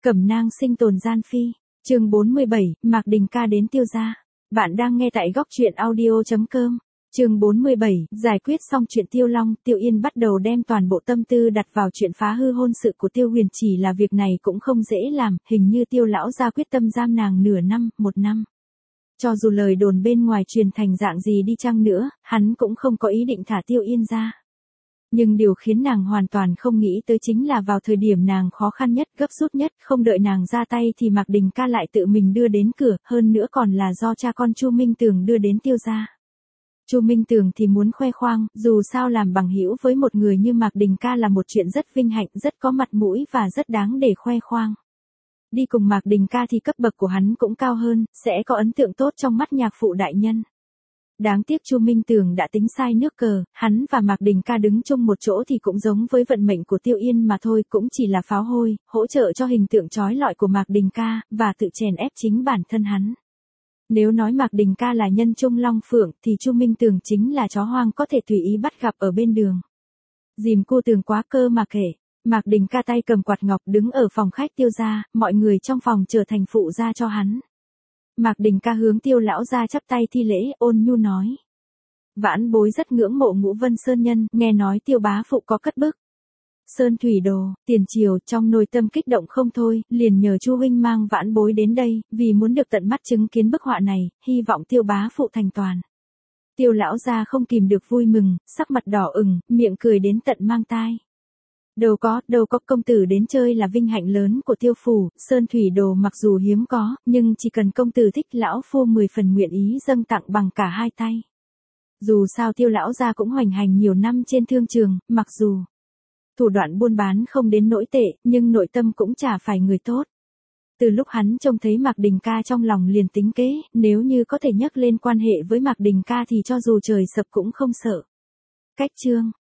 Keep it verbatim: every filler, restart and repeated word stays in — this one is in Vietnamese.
Cẩm nang sinh tồn gian phi. Chương bốn mươi bảy, Mạc Đình Ca đến Tiêu gia. Bạn đang nghe tại góc truyện audio chấm com. Chương bốn mươi bảy, giải quyết xong chuyện Tiêu Long, Tiêu Yên bắt đầu đem toàn bộ tâm tư đặt vào chuyện phá hư hôn sự của Tiêu Huyền, chỉ là việc này cũng không dễ làm, hình như Tiêu lão gia quyết tâm giam nàng nửa năm, một năm. Cho dù lời đồn bên ngoài truyền thành dạng gì đi chăng nữa, hắn cũng không có ý định thả Tiêu Yên ra. Nhưng điều khiến nàng hoàn toàn không nghĩ tới chính là vào thời điểm nàng khó khăn nhất, gấp rút nhất, không đợi nàng ra tay thì Mạc Đình Ca lại tự mình đưa đến cửa, hơn nữa còn là do cha con Chu Minh Tường đưa đến Tiêu gia. Chu Minh Tường thì muốn khoe khoang, dù sao làm bằng hữu với một người như Mạc Đình Ca là một chuyện rất vinh hạnh, rất có mặt mũi và rất đáng để khoe khoang. Đi cùng Mạc Đình Ca thì cấp bậc của hắn cũng cao hơn, sẽ có ấn tượng tốt trong mắt nhạc phụ đại nhân. Đáng tiếc Chu Minh Tường đã tính sai nước cờ, hắn và Mạc Đình Ca đứng chung một chỗ thì cũng giống với vận mệnh của Tiêu Yên mà thôi, cũng chỉ là pháo hôi, hỗ trợ cho hình tượng chói lọi của Mạc Đình Ca, và tự chèn ép chính bản thân hắn. Nếu nói Mạc Đình Ca là nhân trung long phượng, thì Chu Minh Tường chính là chó hoang có thể tùy ý bắt gặp ở bên đường. Dìm cô Tường quá cơ mà kể. Mạc Đình Ca tay cầm quạt ngọc đứng ở phòng khách Tiêu gia, mọi người trong phòng trở thành phụ gia cho hắn. Mạc Đình Ca hướng Tiêu lão gia chắp tay thi lễ, ôn nhu nói: Vãn bối rất ngưỡng mộ Ngũ Vân Sơn Nhân, nghe nói Tiêu bá phụ có cất bức Sơn Thủy Đồ, tiền triều, trong nội tâm kích động không thôi, liền nhờ Chu huynh mang vãn bối đến đây, vì muốn được tận mắt chứng kiến bức họa này, hy vọng Tiêu bá phụ thành toàn. Tiêu lão gia không kìm được vui mừng, sắc mặt đỏ ửng, miệng cười đến tận mang tai. Đâu có, đâu có, công tử đến chơi là vinh hạnh lớn của Tiêu phủ, Sơn Thủy Đồ mặc dù hiếm có, nhưng chỉ cần công tử thích lão phu mười phần nguyện ý dâng tặng bằng cả hai tay. Dù sao Tiêu lão gia cũng hoành hành nhiều năm trên thương trường, mặc dù thủ đoạn buôn bán không đến nỗi tệ, nhưng nội tâm cũng chả phải người tốt. Từ lúc hắn trông thấy Mạc Đình Ca trong lòng liền tính kế, nếu như có thể nhắc lên quan hệ với Mạc Đình Ca thì cho dù trời sập cũng không sợ. Cách chương